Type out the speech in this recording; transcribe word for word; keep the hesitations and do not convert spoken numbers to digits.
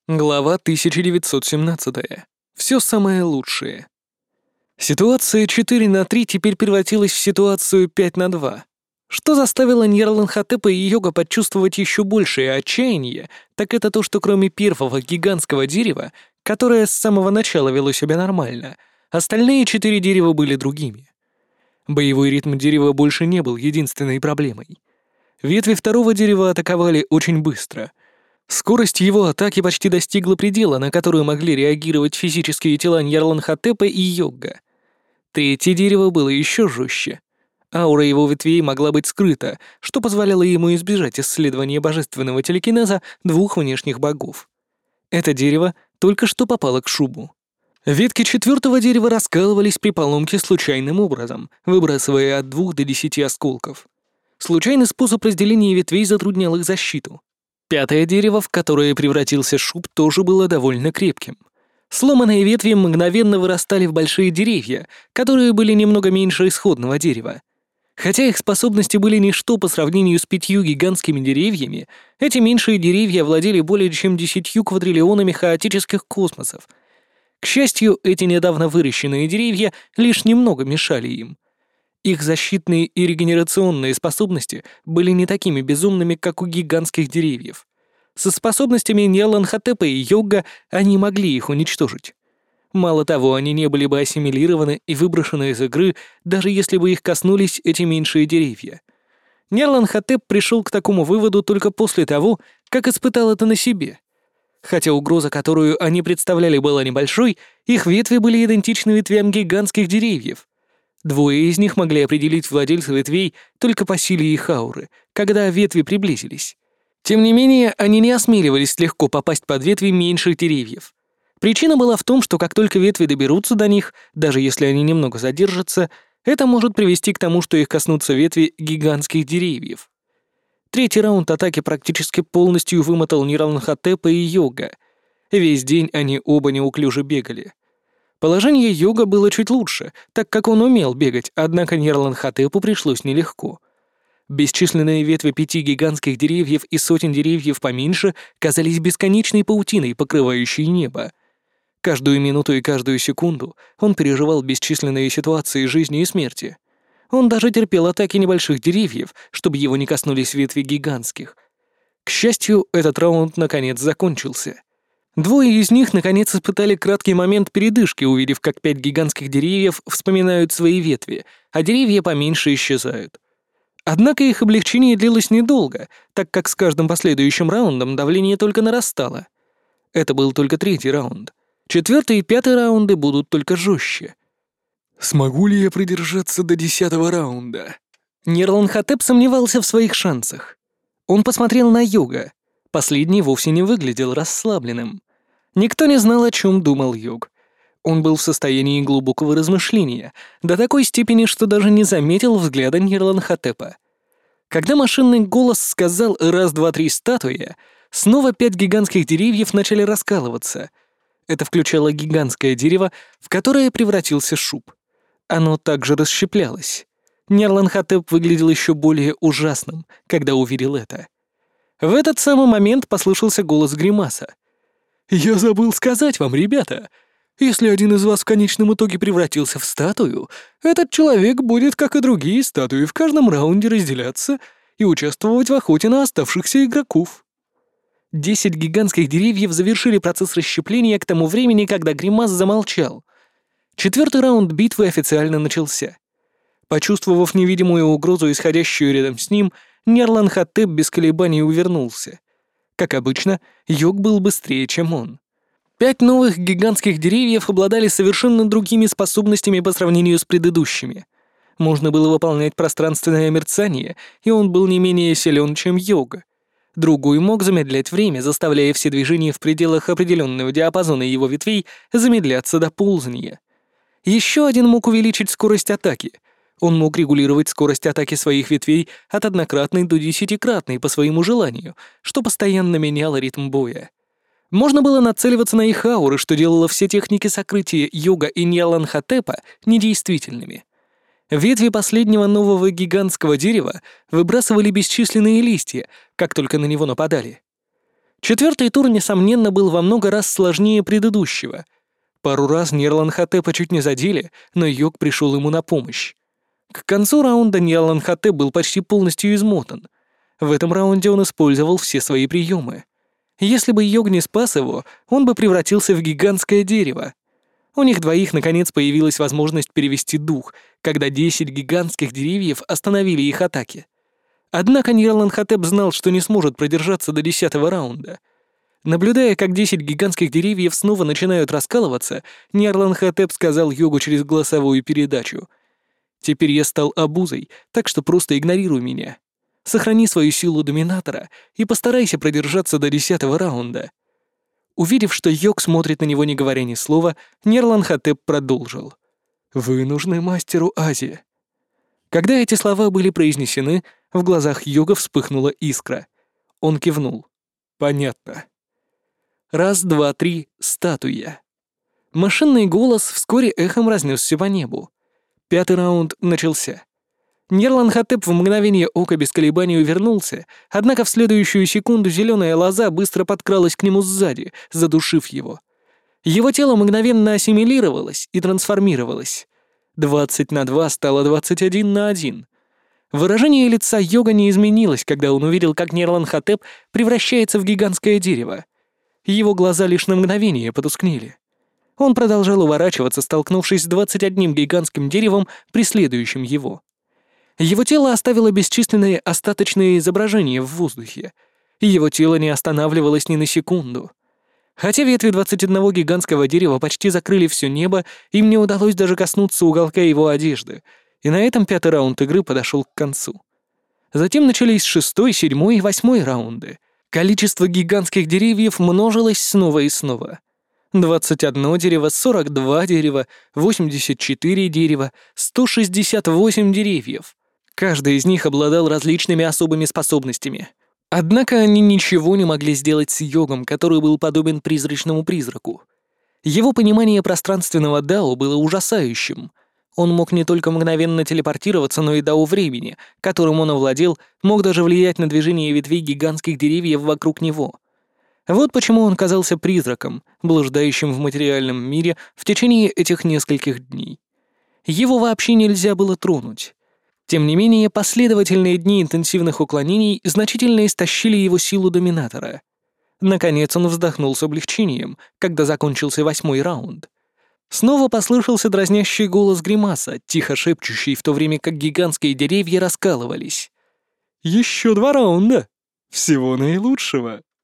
Глава тысяча девятьсот семнадцать. Все самое лучшее. Ситуация четыре на три теперь превратилась в ситуацию пять на два. Что заставило Ньярланхотепа и Йога почувствовать еще большее отчаяние, так это то, что кроме первого гигантского дерева, которое с самого начала вело себя нормально, остальные четыре дерева были другими. Боевой ритм дерева больше не был единственной проблемой. Ветви второго дерева атаковали очень быстро — скорость его атаки почти достигла предела, на который могли реагировать физические тела Ньярланхотепа и Йога. Третье дерево было еще жестче. Аура его ветвей могла быть скрыта, что позволяло ему избежать исследования божественного телекинеза двух внешних богов. Это дерево только что попало к шубу. Ветки четвертого дерева раскалывались при поломке случайным образом, выбрасывая от двух до десяти осколков. Случайный способ разделения ветвей затруднял их защиту. Пятое дерево, в которое превратился шуб, тоже было довольно крепким. Сломанные ветви мгновенно вырастали в большие деревья, которые были немного меньше исходного дерева. Хотя их способности были ничто по сравнению с пятью гигантскими деревьями, эти меньшие деревья владели более чем десятью квадриллионами хаотических космосов. К счастью, эти недавно выращенные деревья лишь немного мешали им. Их защитные и регенерационные способности были не такими безумными, как у гигантских деревьев. Со способностями Ньярланхотепа и Йога они могли их уничтожить. Мало того, они не были бы ассимилированы и выброшены из игры, даже если бы их коснулись эти меньшие деревья. Ньярланхотеп пришел к такому выводу только после того, как испытал это на себе. Хотя угроза, которую они представляли, была небольшой, их ветви были идентичны ветвям гигантских деревьев. Двое из них могли определить владельца ветвей только по силе их ауры, когда ветви приблизились. Тем не менее, они не осмеливались легко попасть под ветви меньших деревьев. Причина была в том, что как только ветви доберутся до них, даже если они немного задержатся, это может привести к тому, что их коснутся ветви гигантских деревьев. Третий раунд атаки практически полностью вымотал Ньярланхотепа и Йога. Весь день они оба неуклюже бегали. Положение Йога было чуть лучше, так как он умел бегать, однако Ньярланхотепу пришлось нелегко. Бесчисленные ветви пяти гигантских деревьев и сотен деревьев поменьше казались бесконечной паутиной, покрывающей небо. Каждую минуту и каждую секунду он переживал бесчисленные ситуации жизни и смерти. Он даже терпел атаки небольших деревьев, чтобы его не коснулись ветви гигантских. К счастью, этот раунд наконец закончился. Двое из них наконец испытали краткий момент передышки, увидев, как пять гигантских деревьев вспоминают свои ветви, а деревья поменьше исчезают. Однако их облегчение длилось недолго, так как с каждым последующим раундом давление только нарастало. Это был только третий раунд. Четвертый и пятый раунды будут только жестче. «Смогу ли я продержаться до десятого раунда?» Ньярланхотеп сомневался в своих шансах. Он посмотрел на Йога. Последний вовсе не выглядел расслабленным. Никто не знал, о чем думал Йог. Он был в состоянии глубокого размышления, до такой степени, что даже не заметил взгляда Ньярланхотепа. Когда машинный голос сказал «раз, два, три, статуя», снова пять гигантских деревьев начали раскалываться. Это включало гигантское дерево, в которое превратился шуб. Оно также расщеплялось. Ньярланхотеп выглядел еще более ужасным, когда увидел это. В этот самый момент послышался голос Гримаса. «Я забыл сказать вам, ребята, если один из вас в конечном итоге превратился в статую, этот человек будет, как и другие статуи, в каждом раунде разделяться и участвовать в охоте на оставшихся игроков». Десять гигантских деревьев завершили процесс расщепления к тому времени, когда Гримас замолчал. Четвертый раунд битвы официально начался. Почувствовав невидимую угрозу, исходящую рядом с ним, Ньярланхотеп без колебаний увернулся. Как обычно, Йог был быстрее, чем он. Пять новых гигантских деревьев обладали совершенно другими способностями по сравнению с предыдущими. Можно было выполнять пространственное мерцание, и он был не менее силен, чем Йог. Другой мог замедлять время, заставляя все движения в пределах определенного диапазона его ветвей замедляться до ползания. Еще один мог увеличить скорость атаки. Он мог регулировать скорость атаки своих ветвей от однократной до десятикратной по своему желанию, что постоянно меняло ритм боя. Можно было нацеливаться на их ауры, что делало все техники сокрытия Йога и Ньярланхотепа недействительными. Ветви последнего нового гигантского дерева выбрасывали бесчисленные листья, как только на него нападали. Четвертый тур, несомненно, был во много раз сложнее предыдущего. Пару раз Нерланхотепа чуть не задели, но Йог пришел ему на помощь. К концу раунда Нерланхотеп был почти полностью измотан. В этом раунде он использовал все свои приемы. Если бы Йог не спас его, он бы превратился в гигантское дерево. У них двоих, наконец, появилась возможность перевести дух, когда десять гигантских деревьев остановили их атаки. Однако Нерланхотеп знал, что не сможет продержаться до десятого раунда. Наблюдая, как десять гигантских деревьев снова начинают раскалываться, Нерланхотеп сказал Йогу через голосовую передачу: «Теперь я стал обузой, так что просто игнорируй меня. Сохрани свою силу доминатора и постарайся продержаться до десятого раунда». Увидев, что Йог смотрит на него, не говоря ни слова, Нерланхотеп продолжил: «Вы нужны мастеру Ази». Когда эти слова были произнесены, в глазах Йога вспыхнула искра. Он кивнул. «Понятно». Раз, два, три, статуя. Машинный голос вскоре эхом разнесся по небу. Пятый раунд начался. Нерланхотеп в мгновение ока без колебаний увернулся, однако в следующую секунду зеленая лоза быстро подкралась к нему сзади, задушив его. Его тело мгновенно ассимилировалось и трансформировалось. двадцать на два стало двадцать один на один. Выражение лица Йога не изменилось, когда он увидел, как Нерланхотеп превращается в гигантское дерево. Его глаза лишь на мгновение потускнели. Он продолжал уворачиваться, столкнувшись с двадцать одним гигантским деревом, преследующим его. Его тело оставило бесчисленные остаточные изображения в воздухе. Его тело не останавливалось ни на секунду. Хотя ветви двадцати одного гигантского дерева почти закрыли все небо, им не удалось даже коснуться уголка его одежды, и на этом пятый раунд игры подошел к концу. Затем начались шестой, седьмой и восьмой раунды. Количество гигантских деревьев множилось снова и снова. двадцать одно дерево, сорок два дерева, восемьдесят четыре дерева, сто шестьдесят восемь деревьев. Каждый из них обладал различными особыми способностями. Однако они ничего не могли сделать с Йогом, который был подобен призрачному призраку. Его понимание пространственного дао было ужасающим. Он мог не только мгновенно телепортироваться, но и дао времени, которым он овладел, мог даже влиять на движение ветвей гигантских деревьев вокруг него. Вот почему он казался призраком, блуждающим в материальном мире в течение этих нескольких дней. Его вообще нельзя было тронуть. Тем не менее, последовательные дни интенсивных уклонений значительно истощили его силу доминатора. Наконец он вздохнул с облегчением, когда закончился восьмой раунд. Снова послышался дразнящий голос Гримаса, тихо шепчущий, в то время как гигантские деревья раскалывались. «Еще два раунда! Всего наилучшего!»